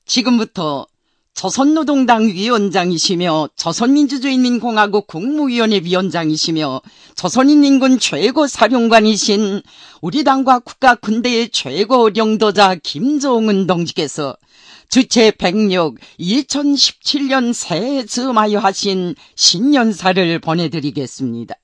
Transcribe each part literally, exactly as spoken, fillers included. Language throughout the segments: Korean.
지금부터 조선노동당 위원장이시며 조선민주주의인민공화국 국무위원회 위원장이시며 조선인민군 최고사령관이신 우리 당과 국가 군대의 최고領導자 김정은 동지께서 주체 백육 이천십칠 년 새해 즈음하여 하신 신년사를 보내드리겠습니다.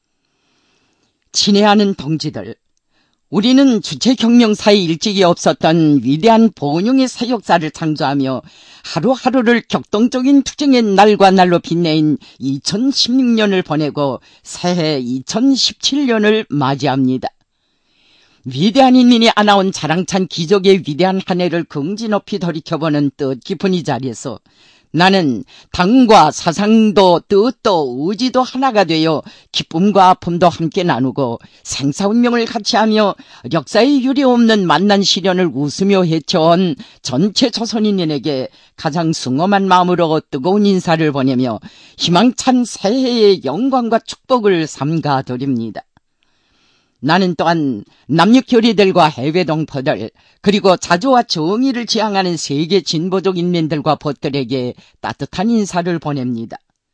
친애하는 동지들, 우리는 주체혁명사에 일찍이 없었던 위대한 번영의 새 역사를 창조하며 하루하루를 격동적인 투쟁의 날과 날로 빛내인 이천십육 년을 보내고 새해 이천십칠 년을 맞이합니다. 위대한 인민이 안아온 자랑찬 기적의 위대한 한 해를 긍지 높이 돌이켜보는 뜻깊은 이 자리에서 나는 당과 사상도 뜻도 의지도 하나가 되어 기쁨과 아픔도 함께 나누고 생사운명을 같이하며 역사의 유례없는 만난 시련을 웃으며 헤쳐온 전체 조선인에게 가장 숭엄한 마음으로 뜨거운 인사를 보내며 희망찬 새해의 영광과 축복을 삼가드립니다. 나는 또한 남녘교리들과 해외 동포들, 그리고 자주와 정의를 지향하는 세계 진보적 인민들과 벗들에게 따뜻한 인사를 보냅니다.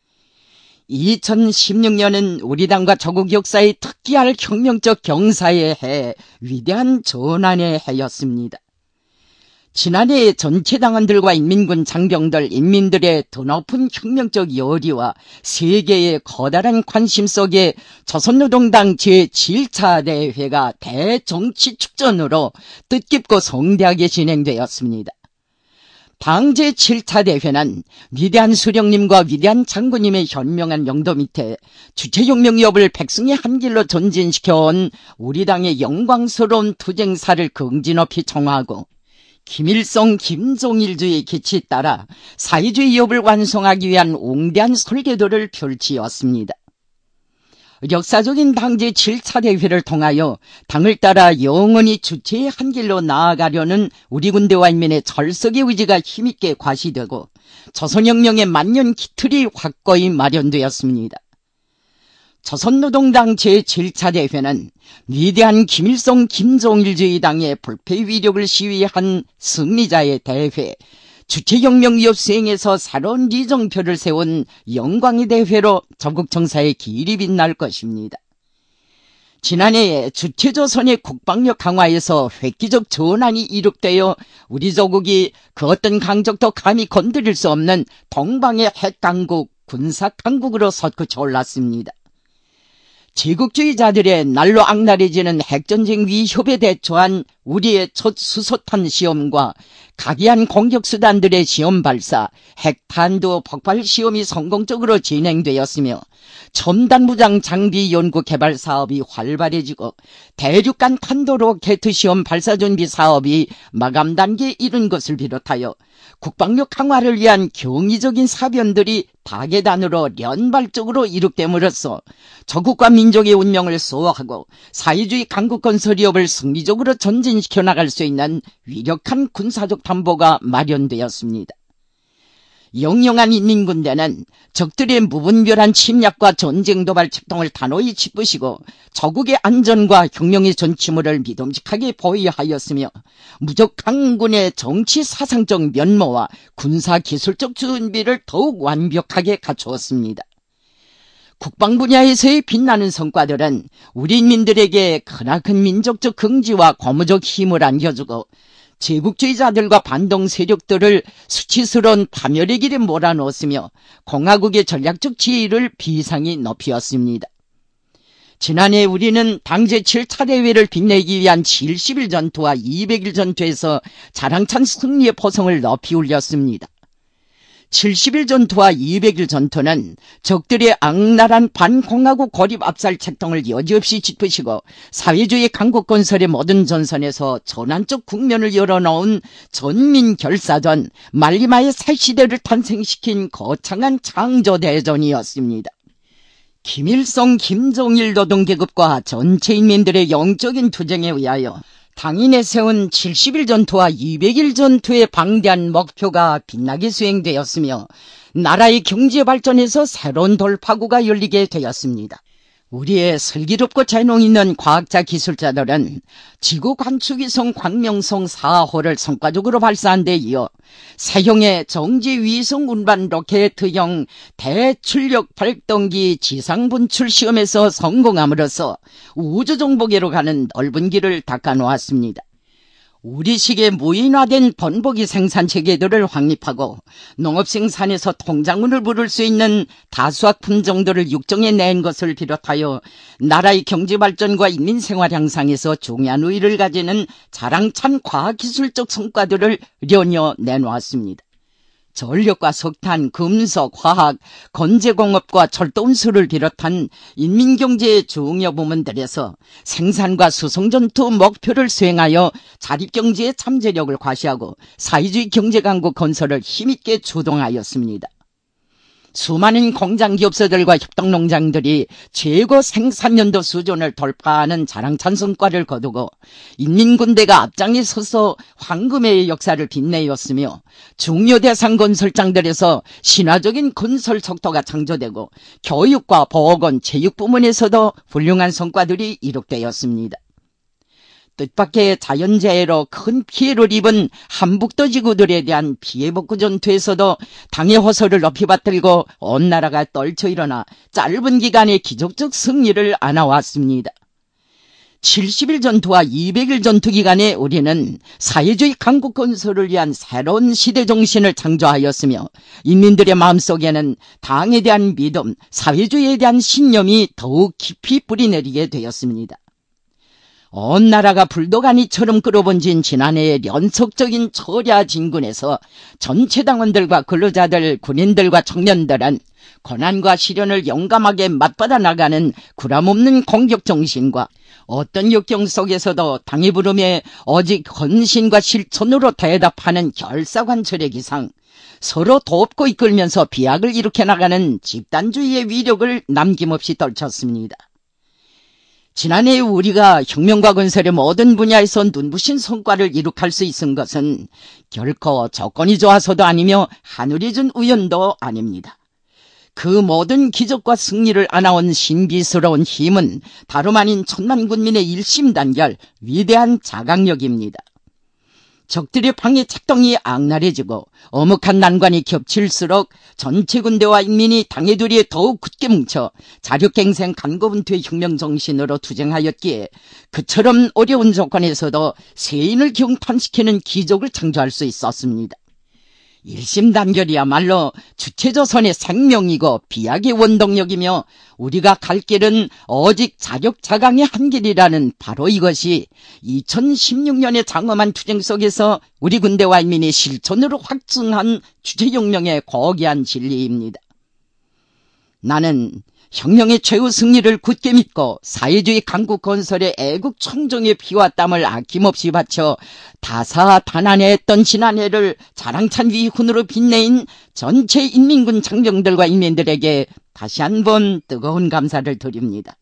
이천십육 년은 우리 당과 조국 역사에 특기할 혁명적 경사의 해, 위대한 전환의 해였습니다. 지난해 전체 당원들과 인민군 장병들, 인민들의 더 높은 혁명적 열의와 세계의 커다란 관심 속에 조선노동당 제칠 차 대회가 대정치축전으로 뜻깊고 성대하게 진행되었습니다. 당 제칠 차 대회는 위대한 수령님과 위대한 장군님의 현명한 영도 밑에 주체혁명협을 백승의 한 길로 전진시켜온 우리 당의 영광스러운 투쟁사를 긍지 높이 청하고 김일성 김종일주의 기치 따라 사회주의 협을 완성하기 위한 웅대한 설계도를 펼치었습니다. 역사적인 당 제칠 차 대회를 통하여 당을 따라 영원히 주체의 한 길로 나아가려는 우리 군대와 인민의 철석의 의지가 힘있게 과시되고 조선혁명의 만년 기틀이 확고히 마련되었습니다. 조선노동당 제칠 차 대회는 위대한 김일성 김종일주의 당의 불패 위력을 시위한 승리자의 대회, 주체혁명위협 수행에서 새로운 리정표를 세운 영광의 대회로 조국 정사의 길이 빛날 것입니다. 지난해에 주체조선의 국방력 강화에서 획기적 전환이 이룩되어 우리 조국이 그 어떤 강적도 감히 건드릴 수 없는 동방의 핵강국, 군사강국으로 솟구쳐 올랐습니다. 제국주의자들의 날로 악랄해지는 핵전쟁 위협에 대처한 우리의 첫 수소탄 시험과 각이한 공격수단들의 시험 발사, 핵탄두 폭발 시험이 성공적으로 진행되었으며 첨단무장 장비 연구 개발 사업이 활발해지고 대륙간 탄도 로켓 시험 발사 준비 사업이 마감 단계에 이른 것을 비롯하여 국방력 강화를 위한 경이적인 사변들이 다계단으로 연발적으로 이룩됨으로써 조국과 민족의 운명을 수호하고 사회주의 강국 건설 위협을 승리적으로 전진시켜 나갈 수 있는 위력한 군사적 담보가 마련되었습니다. 영영한 인민군대는 적들의 무분별한 침략과 전쟁 도발 책동을 단호히 짚으시고 조국의 안전과 혁명의 전치물을 믿음직하게 보위하였으며 무적 강군의 정치 사상적 면모와 군사 기술적 준비를 더욱 완벽하게 갖추었습니다. 국방 분야에서의 빛나는 성과들은 우리 인민들에게 크나큰 민족적 긍지와 고무적 힘을 안겨주고 제국주의자들과 반동 세력들을 수치스러운 파멸의 길에 몰아넣었으며 공화국의 전략적 지위를 비상히 높였습니다. 지난해 우리는 당 제칠 차 대회를 빛내기 위한 칠십 일 전투와 이백 일 전투에서 자랑찬 승리의 포성을 높이 울렸습니다. 칠십 일 전투와 이백 일 전투는 적들의 악랄한 반공화국 고립 압살 책동을 여지없이 짚으시고 사회주의 강국 건설의 모든 전선에서 전환적 국면을 열어놓은 전민결사전, 말리마의 새 시대를 탄생시킨 거창한 창조대전이었습니다. 김일성 김종일 노동계급과 전체 인민들의 영적인 투쟁에 의하여 당이 내세운 칠십 일 전투와 이백 일 전투의 방대한 목표가 빛나게 수행되었으며 나라의 경제 발전에서 새로운 돌파구가 열리게 되었습니다. 우리의 슬기롭고 재능 있는 과학자 기술자들은 지구 관측위성 광명성 사 호를 성과적으로 발사한 데 이어 새형의 정지위성 운반 로켓형 대출력 발동기 지상 분출 시험에서 성공함으로써 우주정복회로 가는 넓은 길을 닦아놓았습니다. 우리식의 무인화된 번복이 생산체계들을 확립하고 농업생산에서 통장운을 부를 수 있는 다수학 품종들을 육종에 낸 것을 비롯하여 나라의 경제발전과 인민생활 향상에서 중요한 의의를 가지는 자랑찬 과학기술적 성과들을 려녀 내놓았습니다. 전력과 석탄, 금속, 화학, 건재공업과 철도운수를 비롯한 인민경제의 중요 부문들에서 생산과 수송전투 목표를 수행하여 자립경제의 잠재력을 과시하고 사회주의 경제강국 건설을 힘있게 주동하였습니다. 수많은 공장기업소들과 협동농장들이 최고 생산연도 수준을 돌파하는 자랑찬 성과를 거두고 인민군대가 앞장에 서서 황금의 역사를 빛내었으며 중요 대상 건설장들에서 신화적인 건설 속도가 창조되고 교육과 보건, 체육 부문에서도 훌륭한 성과들이 이룩되었습니다. 뜻밖의 자연재해로 큰 피해를 입은 한북도 지구들에 대한 피해복구 전투에서도 당의 호소를 높이 받들고 온 나라가 떨쳐 일어나 짧은 기간에 기적적 승리를 안아왔습니다. 칠십 일 전투와 이백 일 전투 기간에 우리는 사회주의 강국 건설을 위한 새로운 시대 정신을 창조하였으며 인민들의 마음속에는 당에 대한 믿음, 사회주의에 대한 신념이 더욱 깊이 뿌리내리게 되었습니다. 온 나라가 불도가니처럼 끌어번진 지난해의 연속적인 초랴 진군에서 전체 당원들과 근로자들, 군인들과 청년들은 고난과 시련을 용감하게 맞받아 나가는 구람없는 공격정신과 어떤 역경 속에서도 당의 부름에 오직 헌신과 실천으로 대답하는 결사관철의 기상, 서로 돕고 이끌면서 비약을 일으켜 나가는 집단주의의 위력을 남김없이 떨쳤습니다. 지난해 우리가 혁명과 건설의 모든 분야에서 눈부신 성과를 이룩할 수 있은 것은 결코 조건이 좋아서도 아니며 하늘이 준 우연도 아닙니다. 그 모든 기적과 승리를 안아온 신비스러운 힘은 다름 아닌 천만 군민의 일심단결, 위대한 자강력입니다. 적들의 방해 책동이 악랄해지고 어묵한 난관이 겹칠수록 전체 군대와 인민이 당의 도리에 더욱 굳게 뭉쳐 자력갱생 간고분투의 혁명정신으로 투쟁하였기에 그처럼 어려운 조건에서도 세인을 경탄시키는 기적을 창조할 수 있었습니다. 일심단결이야말로 주체조선의 생명이고 비약의 원동력이며 우리가 갈 길은 오직 자력자강의 한 길이라는 바로 이것이 이천십육 년에 장엄한 투쟁 속에서 우리 군대와 인민이 실천으로 확증한 주체혁명의 고귀한 진리입니다. 나는 혁명의 최후 승리를 굳게 믿고 사회주의 강국 건설의 애국 청정의 피와 땀을 아낌없이 바쳐 다사다난했던 지난해를 자랑찬 위훈으로 빛내인 전체 인민군 장병들과 인민들에게 다시 한번 뜨거운 감사를 드립니다.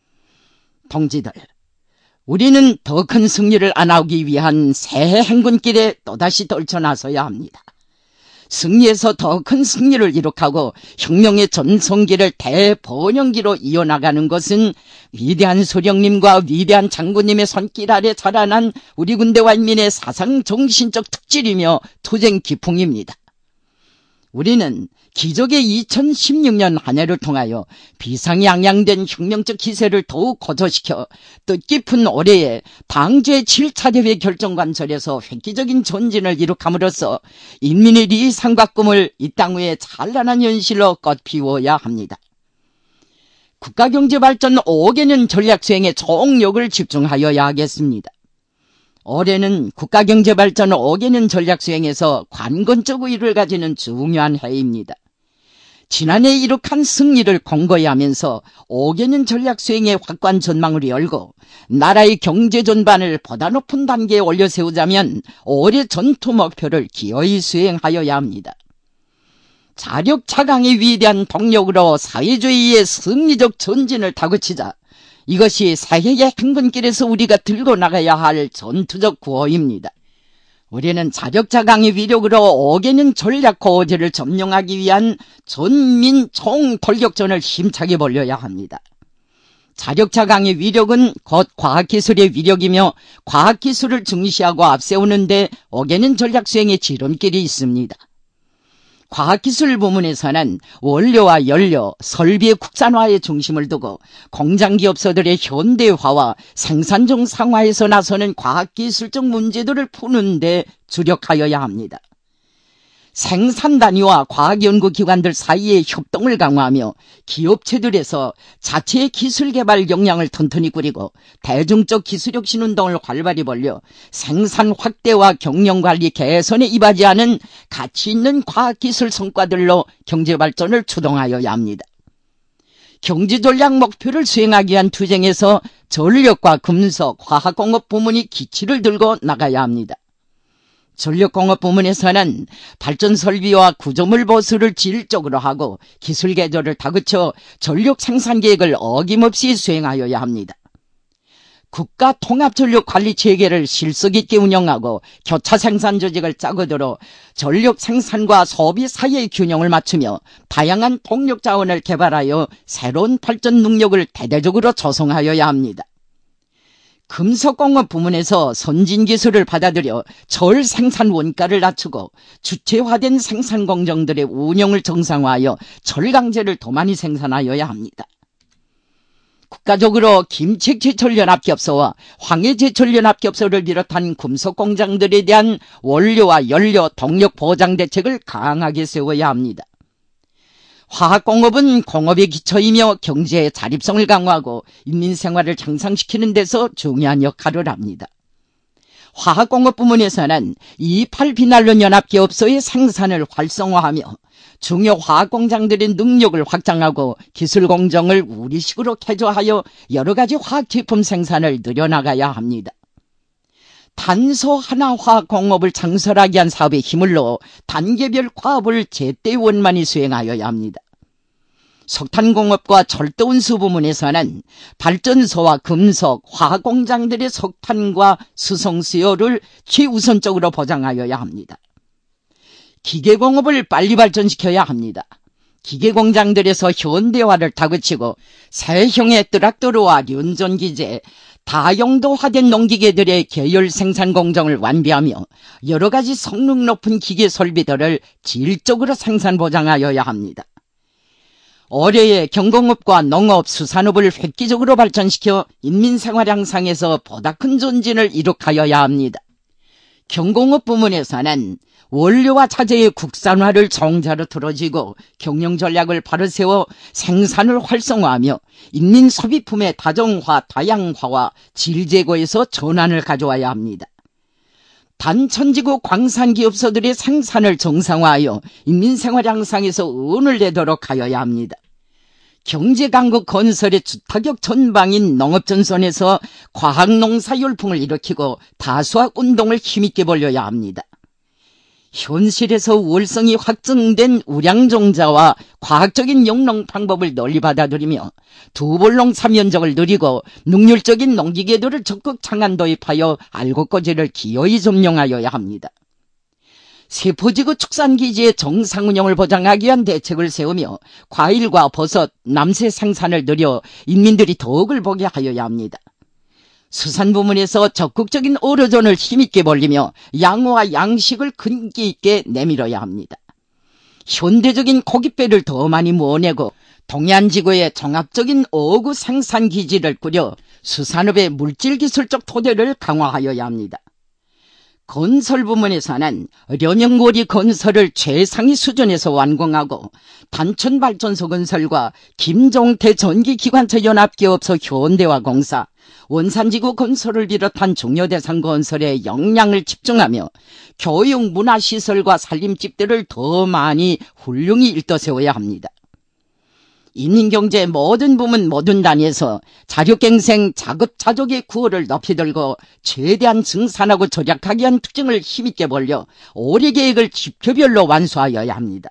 동지들, 우리는 더 큰 승리를 안아오기 위한 새해 행군길에 또다시 떨쳐나서야 합니다. 승리에서 더 큰 승리를 이룩하고 혁명의 전성기를 대번영기로 이어나가는 것은 위대한 소령님과 위대한 장군님의 손길 아래 자라난 우리 군대와 인민의 사상정신적 특질이며 투쟁 기풍입니다. 우리는 기적의 이천십육 년 한 해를 통하여 비상양양된 혁명적 기세를 더욱 고조시켜 뜻깊은 올해에 당제 칠 차 대회 결정관설에서 획기적인 전진을 이룩함으로써 인민의 리상과 꿈을 이 땅 위에 찬란한 현실로 꽃피워야 합니다. 국가경제발전 오 개년 전략수행에 총력을 집중하여야 하겠습니다. 올해는 국가경제발전 오 개년 전략수행에서 관건적 의의를 가지는 중요한 해입니다. 지난해 이룩한 승리를 공고히 하면서 오 개년 전략수행의 확고한 전망을 열고 나라의 경제 전반을 보다 높은 단계에 올려세우자면 올해 전투 목표를 기어이 수행하여야 합니다. 자력자강의 위대한 동력으로 사회주의의 승리적 전진을 다그치자. 이것이 사회의 행군길에서 우리가 들고 나가야 할 전투적 구호입니다. 우리는 자력자강의 위력으로 오 개년 전략 고지를 점령하기 위한 전민 총돌격전을 힘차게 벌여야 합니다. 자력차 강의 위력은 곧 과학기술의 위력이며 과학기술을 중시하고 앞세우는데 어게는 전략 수행의 지름길이 있습니다. 과학기술 부문에서는 원료와 연료, 설비의 국산화에 중심을 두고 공장기업소들의 현대화와 생산 정상화에서 나서는 과학기술적 문제들을 푸는 데 주력하여야 합니다. 생산 단위와 과학연구기관들 사이의 협동을 강화하며 기업체들에서 자체의 기술개발 역량을 튼튼히 꾸리고 대중적 기술혁신 운동을 활발히 벌려 생산 확대와 경영관리 개선에 이바지하는 가치 있는 과학기술 성과들로 경제발전을 추동하여야 합니다. 경제전략 목표를 수행하기 위한 투쟁에서 전력과 금속, 화학공업 부문이 기치를 들고 나가야 합니다. 전력공업 부문에서는 발전설비와 구조물 보수를 질적으로 하고 기술 개조를 다그쳐 전력 생산 계획을 어김없이 수행하여야 합니다. 국가 통합전력관리체계를 실속 있게 운영하고 교차 생산 조직을 짜고 들어 전력 생산과 소비 사이의 균형을 맞추며 다양한 동력 자원을 개발하여 새로운 발전 능력을 대대적으로 조성하여야 합니다. 금속공업 부문에서 선진기술을 받아들여 절 생산 원가를 낮추고 주체화된 생산 공정들의 운영을 정상화하여 철강제를 더 많이 생산하여야 합니다. 국가적으로 김책제철연합기업소와 황해제철연합기업소를 비롯한 금속공장들에 대한 원료와 연료, 동력 보장 대책을 강하게 세워야 합니다. 화학공업은 공업의 기초이며 경제의 자립성을 강화하고 인민생활을 향상시키는 데서 중요한 역할을 합니다. 화학공업 부문에서는 이십팔 비난로 연합기업소의 생산을 활성화하며 중요 화학공장들의 능력을 확장하고 기술공정을 우리식으로 개조하여 여러가지 화학제품 생산을 늘려나가야 합니다. 탄소 하나 화학공업을 창설하기 위한 사업에 힘을 넣어 단계별 과업을 제때 원만히 수행하여야 합니다. 석탄공업과 철도운수 부문에서는 발전소와 금속, 화학공장들의 석탄과 수송 수요를 최우선적으로 보장하여야 합니다. 기계공업을 빨리 발전시켜야 합니다. 기계공장들에서 현대화를 다그치고 새형의 트랙터와 륜전기제, 다용도화된 농기계들의 계열 생산 공정을 완비하며 여러가지 성능 높은 기계 설비들을 질적으로 생산 보장하여야 합니다. 올해의 경공업과 농업, 수산업을 획기적으로 발전시켜 인민생활 향상에서 보다 큰 전진을 이룩하여야 합니다. 경공업 부문에서는 원료와 자재의 국산화를 종자로 틀어지고 경영 전략을 바로 세워 생산을 활성화하며 인민 소비품의 다정화, 다양화와 질 제고에서 전환을 가져와야 합니다. 단천지구 광산기업소들의 생산을 정상화하여 인민생활 향상에서 은을 내도록 하여야 합니다. 경제강국 건설의 주타격 전방인 농업전선에서 과학농사 열풍을 일으키고 다수학 운동을 힘있게 벌여야 합니다. 현실에서 우월성이 확증된 우량종자와 과학적인 영농 방법을 널리 받아들이며 두볼농 삼연적을 누리고 능률적인 농기계들을 적극 창안 도입하여 알곡고지를 기어이 점령하여야 합니다. 세포지구 축산기지의 정상운영을 보장하기 위한 대책을 세우며 과일과 버섯, 남새 생산을 늘려 인민들이 덕을 보게 하여야 합니다. 수산 부문에서 적극적인 어뢰전을 힘있게 벌리며 양호와 양식을 근기 있게 내밀어야 합니다. 현대적인 고깃배를 더 많이 모아내고 동해안지구에 종합적인 어구 생산기지를 꾸려 수산업의 물질기술적 토대를 강화하여야 합니다. 건설 부문에서는 련영고리 건설을 최상위 수준에서 완공하고 단천발전소 건설과 김종태 전기기관차 연합기업소 현대화공사, 원산지구 건설을 비롯한 중요대상 건설에 역량을 집중하며 교육, 문화시설과 살림집들을 더 많이 훌륭히 일떠세워야 합니다. 인민경제 모든 부문 모든 단위에서 자력갱생, 자급자족의 구호를 높이 들고 최대한 증산하고 절약하기 위한 특징을 힘있게 벌려 올해 계획을 지표별로 완수하여야 합니다.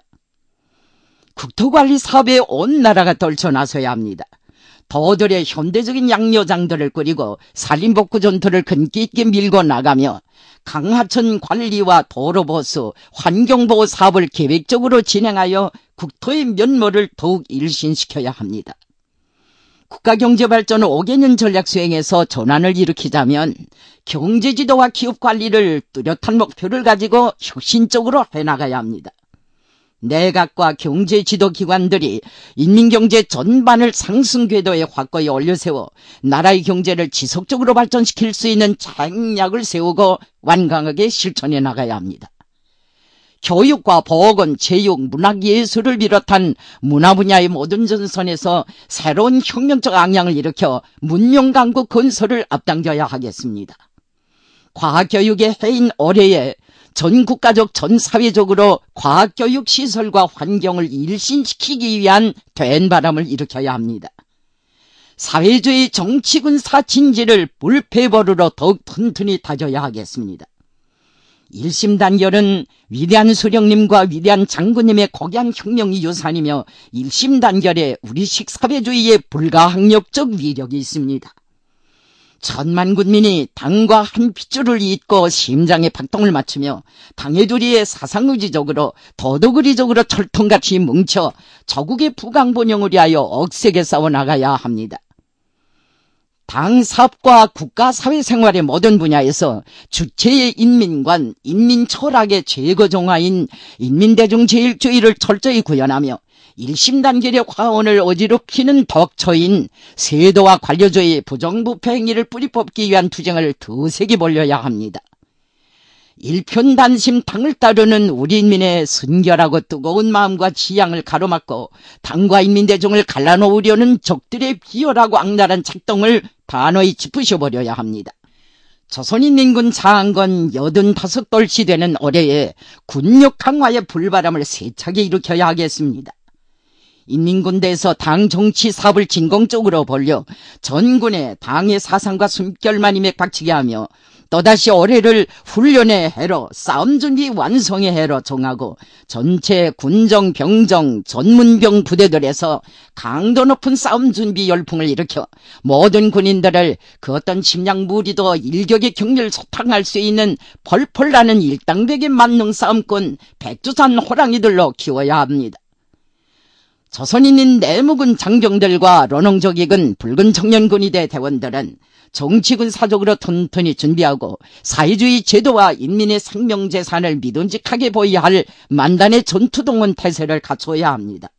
국토관리 사업에 온 나라가 떨쳐나서야 합니다. 더들의 현대적인 양료장들을 꾸리고 산림복구 전투를 근기 있게 밀고 나가며 강하천 관리와 도로보수, 환경보호 사업을 계획적으로 진행하여 국토의 면모를 더욱 일신시켜야 합니다. 국가경제발전 오 개년 전략 수행에서 전환을 일으키자면 경제지도와 기업관리를 뚜렷한 목표를 가지고 혁신적으로 해나가야 합니다. 내각과 경제지도기관들이 인민경제 전반을 상승궤도에 확고히 올려세워 나라의 경제를 지속적으로 발전시킬 수 있는 장략을 세우고 완강하게 실천해 나가야 합니다. 교육과 보건, 체육, 문학, 예술을 비롯한 문화 분야의 모든 전선에서 새로운 혁명적 악량을 일으켜 문명강국 건설을 앞당겨야 하겠습니다. 과학교육의 해인 올해에 전 국가적, 전 사회적으로 과학교육 시설과 환경을 일신시키기 위한 된 바람을 일으켜야 합니다. 사회주의 정치군 사친지를 불패버루로 더욱 튼튼히 다져야 하겠습니다. 일심 단결은 위대한 수령님과 위대한 장군님의 고귀한 혁명이 유산이며 일심 단결에 우리식 사회주의의 불가항력적 위력이 있습니다. 천만 군민이 당과 한 핏줄을 잇고 심장에 박동을 맞추며 당해두리에 사상의지적으로 도덕의리적으로 철통같이 뭉쳐 조국의 부강번영을 위하여 억세게 싸워나가야 합니다. 당 사업과 국가 사회생활의 모든 분야에서 주체의 인민관, 인민철학의 최고정화인 인민대중제일주의를 철저히 구현하며 일심단결의 화원을 어지럽히는 덕초인 세도와 관료주의 부정부패 행위를 뿌리 뽑기 위한 투쟁을 더 세게 벌려야 합니다. 일편단심 당을 따르는 우리 인민의 순결하고 뜨거운 마음과 지향을 가로막고 당과 인민대중을 갈라놓으려는 적들의 비열하고 악랄한 작동을 단호히 짚으셔버려야 합니다. 조선인민군 장관 여든다섯 돌시 되는 올해에 군력 강화의 불바람을 세차게 일으켜야 하겠습니다. 인민군대에서 당 정치 사업을 진공적으로 벌려 전군의 당의 사상과 숨결만 임에 박치게 하며 또다시 올해를 훈련의 해로 싸움준비 완성의 해로 정하고 전체 군정 병정 전문병 부대들에서 강도 높은 싸움준비 열풍을 일으켜 모든 군인들을 그 어떤 침략 무리도 일격의 격렬 소탕할 수 있는 펄펄 나는 일당백의 만능 싸움꾼 백두산 호랑이들로 키워야 합니다. 조선인인 내무군 장병들과 런홍적익은 붉은 청년군이대 대원들은 정치군 사적으로 튼튼히 준비하고 사회주의 제도와 인민의 생명재산을 믿음직하게 보여야 할 만단의 전투동원 태세를 갖춰야 합니다.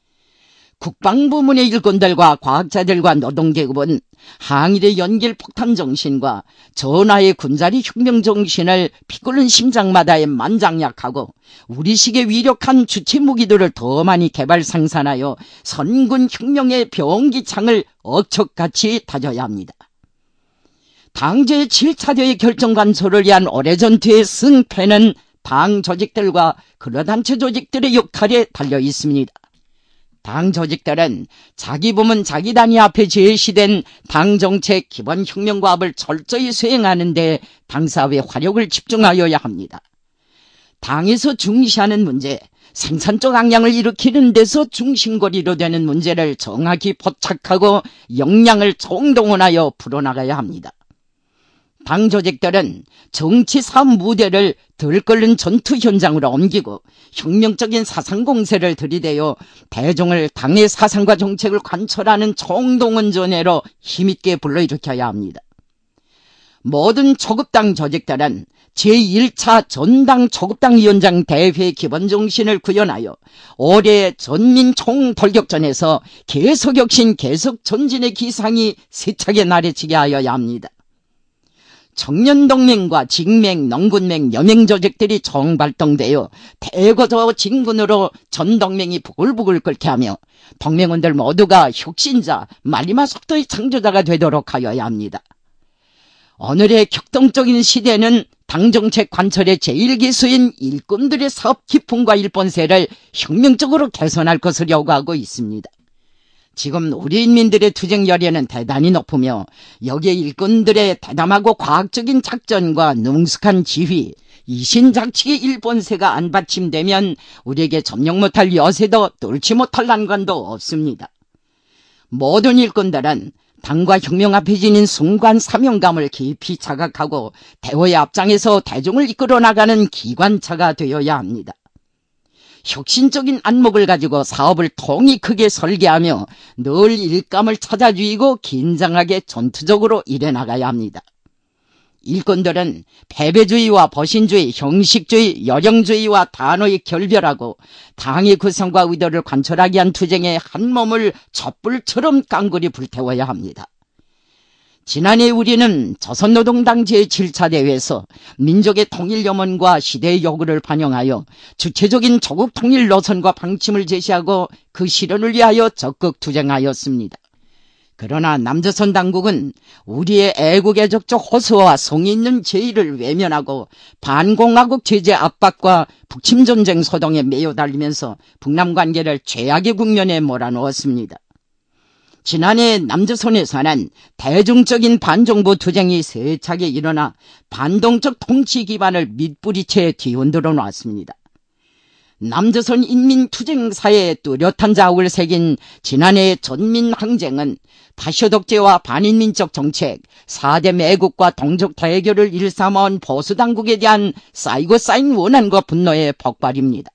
국방부문의 일꾼들과 과학자들과 노동계급은 항일의 연길 폭탄 정신과 전하의 군자리 혁명 정신을 피끓는 심장마다에 만장약하고 우리식의 위력한 주체 무기들을 더 많이 개발 생산하여 선군 혁명의 병기창을 억척같이 다져야 합니다. 당제의 칠 차 대회 결정 간소를 위한 올해 전투의 승패는 당 조직들과 근로단체 조직들의 역할에 달려 있습니다. 당 조직들은 자기 부문 자기 단위 앞에 제시된 당 정책 기본 혁명과업을 철저히 수행하는 데 당사의 화력을 집중하여야 합니다. 당에서 중시하는 문제, 생산적 악량을 일으키는 데서 중심거리로 되는 문제를 정확히 포착하고 역량을 총동원하여 풀어나가야 합니다. 당 조직들은 정치 사업 무대를 들끓는 전투 현장으로 옮기고 혁명적인 사상 공세를 들이대어 대중을 당의 사상과 정책을 관철하는 총동원 전회로 힘있게 불러일으켜야 합니다. 모든 초급당 조직들은 제일 차 전당 초급당위원장 대회 기본 정신을 구현하여 올해 전민 총돌격전에서 계속혁신 계속 전진의 기상이 세차게 나래치게 하여야 합니다. 청년동맹과 직맹, 농군맹, 여맹 조직들이 총발동되어 대거저 진군으로 전동맹이 부글부글 끓게 하며 동맹원들 모두가 혁신자, 말리마 속도의 창조자가 되도록 하여야 합니다. 오늘의 격동적인 시대는 당정책 관철의 제일 기수인 일꾼들의 사업 기풍과 일본세를 혁명적으로 개선할 것을 요구하고 있습니다. 지금 우리 인민들의 투쟁 열의는 대단히 높으며 여기에 일꾼들의 대담하고 과학적인 작전과 능숙한 지휘, 이신작칙의 일본세가 안 받침되면 우리에게 점령 못할 여세도 뚫지 못할 난관도 없습니다. 모든 일꾼들은 당과 혁명 앞에 지닌 순간 사명감을 깊이 자각하고 대호의 앞장에서 대중을 이끌어 나가는 기관차가 되어야 합니다. 혁신적인 안목을 가지고 사업을 통이 크게 설계하며 늘 일감을 찾아주이고 긴장하게 전투적으로 일해나가야 합니다. 일꾼들은 패배주의와 버신주의, 형식주의, 여령주의와 단호히 결별하고 당의 구성과 의도를 관철하기 위한 투쟁에 한 몸을 촛불처럼 깡그리 불태워야 합니다. 지난해 우리는 조선노동당 제칠 차 대회에서 민족의 통일 염원과 시대의 요구를 반영하여 주체적인 조국 통일 노선과 방침을 제시하고 그 실현을 위하여 적극 투쟁하였습니다. 그러나 남조선 당국은 우리의 애국애적적 호소와 성의 있는 제의를 외면하고 반공화국 제재 압박과 북침전쟁 소동에 매여 달리면서 북남관계를 최악의 국면에 몰아넣었습니다. 지난해 남조선에서는 대중적인 반정부 투쟁이 세차게 일어나 반동적 통치 기반을 밑뿌리채 뒤흔들어 놨습니다. 남조선 인민투쟁사에 뚜렷한 자욱을 새긴 지난해의 전민항쟁은 파쇼독재와 반인민적 정책, 사대 매국과 동족 대결을 일삼아온 보수당국에 대한 쌓이고 쌓인 원한과 분노의 폭발입니다.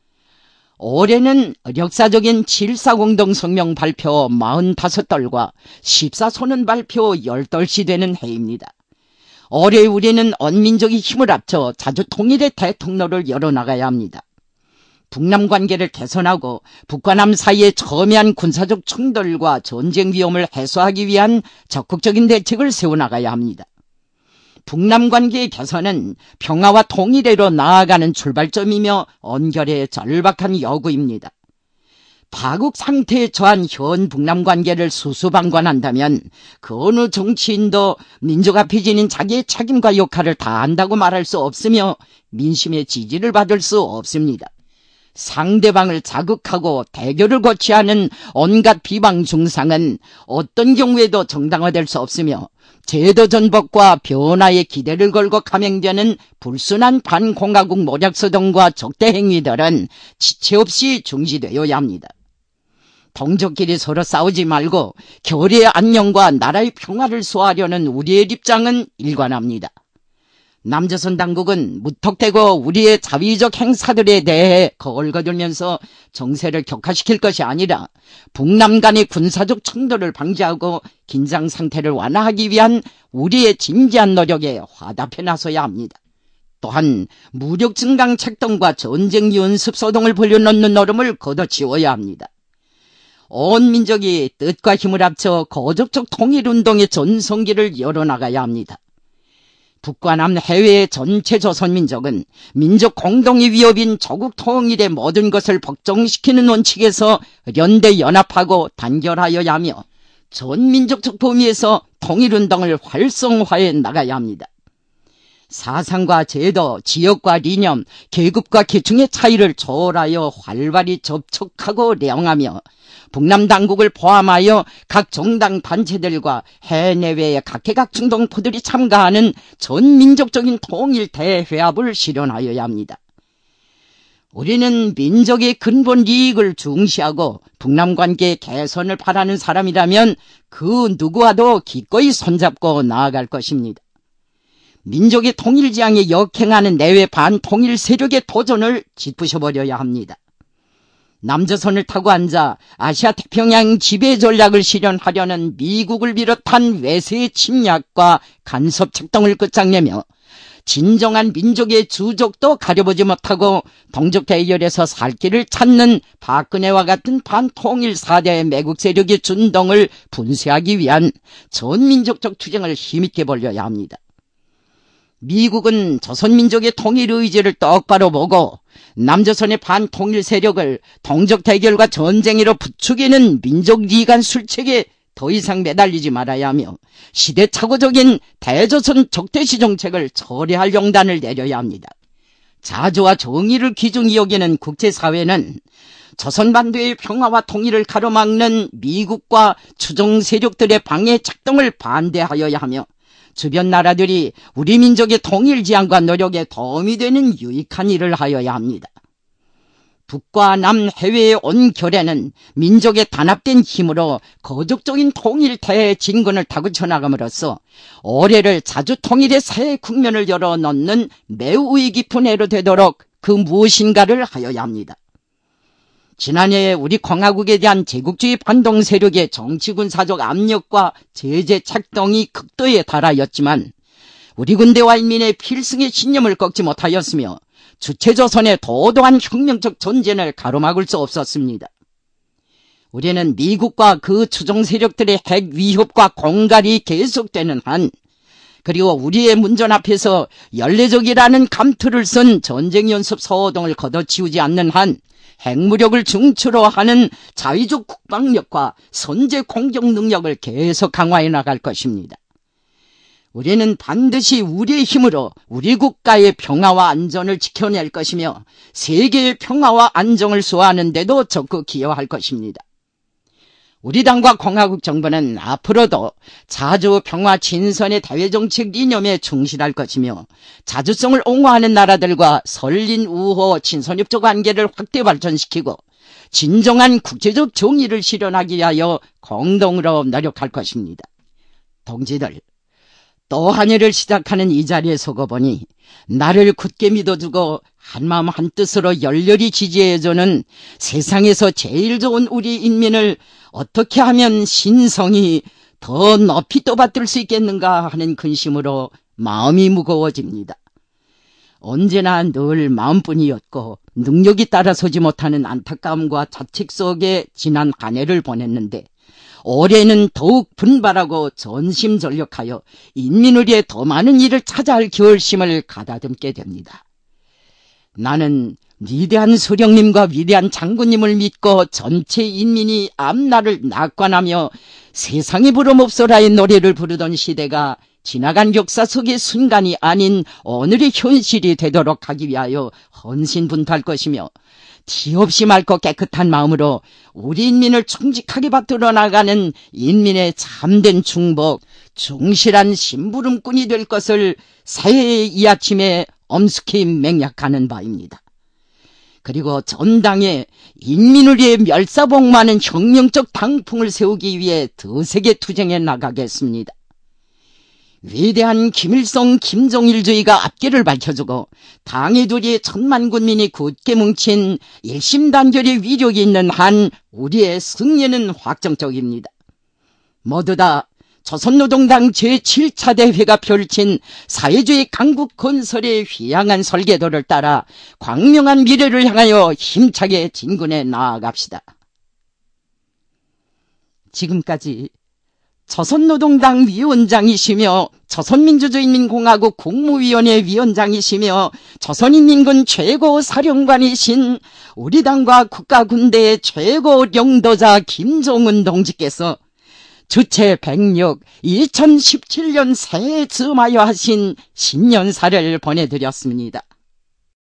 올해는 역사적인 칠사공동성명 발표 사십오 돌과 십사선언 발표 십 돌씩 되는 해입니다. 올해 우리는 언민족이 힘을 합쳐 자주 통일의 대통로를 열어나가야 합니다. 북남 관계를 개선하고 북과 남 사이의 첨예한 군사적 충돌과 전쟁 위험을 해소하기 위한 적극적인 대책을 세워나가야 합니다. 북남 관계의 개선은 평화와 통일에로 나아가는 출발점이며 언결의 절박한 요구입니다. 파국 상태에 처한 현 북남 관계를 수수방관한다면 그 어느 정치인도 민족 앞에 지닌 자기의 책임과 역할을 다한다고 말할 수 없으며 민심의 지지를 받을 수 없습니다. 상대방을 자극하고 대결을 거치하는 온갖 비방 중상은 어떤 경우에도 정당화될 수 없으며 제도 전복과 변화의 기대를 걸고 감행되는 불순한 반공화국 모략서동과 적대 행위들은 지체 없이 중지되어야 합니다. 동족끼리 서로 싸우지 말고 결의의 안녕과 나라의 평화를 소화하려는 우리의 입장은 일관합니다. 남조선 당국은 무턱대고 우리의 자위적 행사들에 대해 거울거들면서 정세를 격화시킬 것이 아니라 북남 간의 군사적 충돌을 방지하고 긴장 상태를 완화하기 위한 우리의 진지한 노력에 화답해 나서야 합니다. 또한 무력 증강 책동과 전쟁 연습 소동을 벌려놓는 노름을 걷어치워야 합니다. 온 민족이 뜻과 힘을 합쳐 거적적 통일운동의 전성기를 열어나가야 합니다. 북과 남 해외의 전체 조선민족은 민족 공동의 위협인 조국 통일의 모든 것을 복종시키는 원칙에서 연대 연합하고 단결하여야 하며 전민족적 범위에서 통일운동을 활성화해 나가야 합니다. 사상과 제도, 지역과 이념, 계급과 계층의 차이를 초월하여 활발히 접촉하고 레옹하며 북남 당국을 포함하여 각 정당 단체들과 해내외의 각계각 중동포들이 참가하는 전민족적인 통일 대회합을 실현하여야 합니다. 우리는 민족의 근본 이익을 중시하고 북남 관계 개선을 바라는 사람이라면 그 누구와도 기꺼이 손잡고 나아갈 것입니다. 민족의 통일지향에 역행하는 내외 반통일 세력의 도전을 짓부셔버려야 합니다. 남조선을 타고 앉아 아시아 태평양 지배 전략을 실현하려는 미국을 비롯한 외세의 침략과 간섭 책동을 끝장내며 진정한 민족의 주족도 가려보지 못하고 동족 대결에서 살 길을 찾는 박근혜와 같은 반통일 사대 매국 세력의 준동을 분쇄하기 위한 전민족적 투쟁을 힘있게 벌여야 합니다. 미국은 조선민족의 통일 의지를 똑바로 보고 남조선의 반통일 세력을 동족 대결과 전쟁으로 부추기는 민족 리간 술책에 더 이상 매달리지 말아야 하며 시대착오적인 대조선 적대시 정책을 처리할 용단을 내려야 합니다. 자주와 정의를 기준히 여기는 국제사회는 조선반도의 평화와 통일을 가로막는 미국과 추종 세력들의 방해 작동을 반대하여야 하며 주변 나라들이 우리 민족의 통일 지향과 노력에 도움이 되는 유익한 일을 하여야 합니다. 북과 남 해외의 온 결의는 민족의 단합된 힘으로 거적적인 통일 대진군을 다구쳐 나감으로써 올해를 자주 통일의 새 국면을 열어놓는 매우 의의 깊은 해로 되도록 그 무엇인가를 하여야 합니다. 지난해 우리 공화국에 대한 제국주의 반동 세력의 정치군사적 압력과 제재 책동이 극도에 달하였지만 우리 군대와 인민의 필승의 신념을 꺾지 못하였으며 주체조선의 도도한 혁명적 전쟁을 가로막을 수 없었습니다. 우리는 미국과 그 추종 세력들의 핵 위협과 공갈이 계속되는 한, 그리고 우리의 문전 앞에서 연례적이라는 감투를 쓴 전쟁연습 소호동을 걷어치우지 않는 한 핵무력을 중추로 하는 자위적 국방력과 선제 공격 능력을 계속 강화해 나갈 것입니다. 우리는 반드시 우리의 힘으로 우리 국가의 평화와 안전을 지켜낼 것이며 세계의 평화와 안정을 수호하는 데도 적극 기여할 것입니다. 우리 당과 공화국 정부는 앞으로도 자주 평화 진선의 대외정책 이념에 충실할 것이며 자주성을 옹호하는 나라들과 설린 우호 친선협조 관계를 확대 발전시키고 진정한 국제적 정의를 실현하기 위하여 공동으로 노력할 것입니다. 동지들, 또 한 해를 시작하는 이 자리에 서고 보니 나를 굳게 믿어주고 한마음 한뜻으로 열렬히 지지해주는 세상에서 제일 좋은 우리 인민을 어떻게 하면 신성이 더 높이 떠받들 수 있겠는가 하는 근심으로 마음이 무거워집니다. 언제나 늘 마음뿐이었고 능력이 따라서지 못하는 안타까움과 자책 속에 지난 한 해를 보냈는데 올해는 더욱 분발하고 전심전력하여 인민을 위해 더 많은 일을 찾아 할 결심을 가다듬게 됩니다. 나는 위대한 소령님과 위대한 장군님을 믿고 전체 인민이 앞날을 낙관하며 세상에 부름없어라의 노래를 부르던 시대가 지나간 역사 속의 순간이 아닌 오늘의 현실이 되도록 하기 위하여 헌신분투할 것이며 티 없이 맑고 깨끗한 마음으로 우리 인민을 충직하게 받들어 나가는 인민의 참된 충복, 충실한 심부름꾼이 될 것을 새해의 이 아침에 엄숙히 맹약하는 바입니다. 그리고 전당에 인민을 위해 멸사복마는 혁명적 당풍을 세우기 위해 더세게 투쟁해 나가겠습니다. 위대한 김일성 김정일주의가 앞길을 밝혀주고 당의 도리에 천만 군민이 굳게 뭉친 일심단결의 위력이 있는 한 우리의 승리는 확정적입니다. 모두 다 조선노동당 제칠 차 대회가 펼친 사회주의 강국 건설의 휘황한 설계도를 따라 광명한 미래를 향하여 힘차게 진군해 나아갑시다. 지금까지 조선노동당 위원장이시며 조선민주주의인민공화국 국무위원회 위원장이시며 조선인민군 최고 사령관이신 우리 당과 국가군대의 최고領導자 김정은 동지께서 주체 백육 이천십칠 년 새해 즈음하여 하신 신년사를 보내드렸습니다.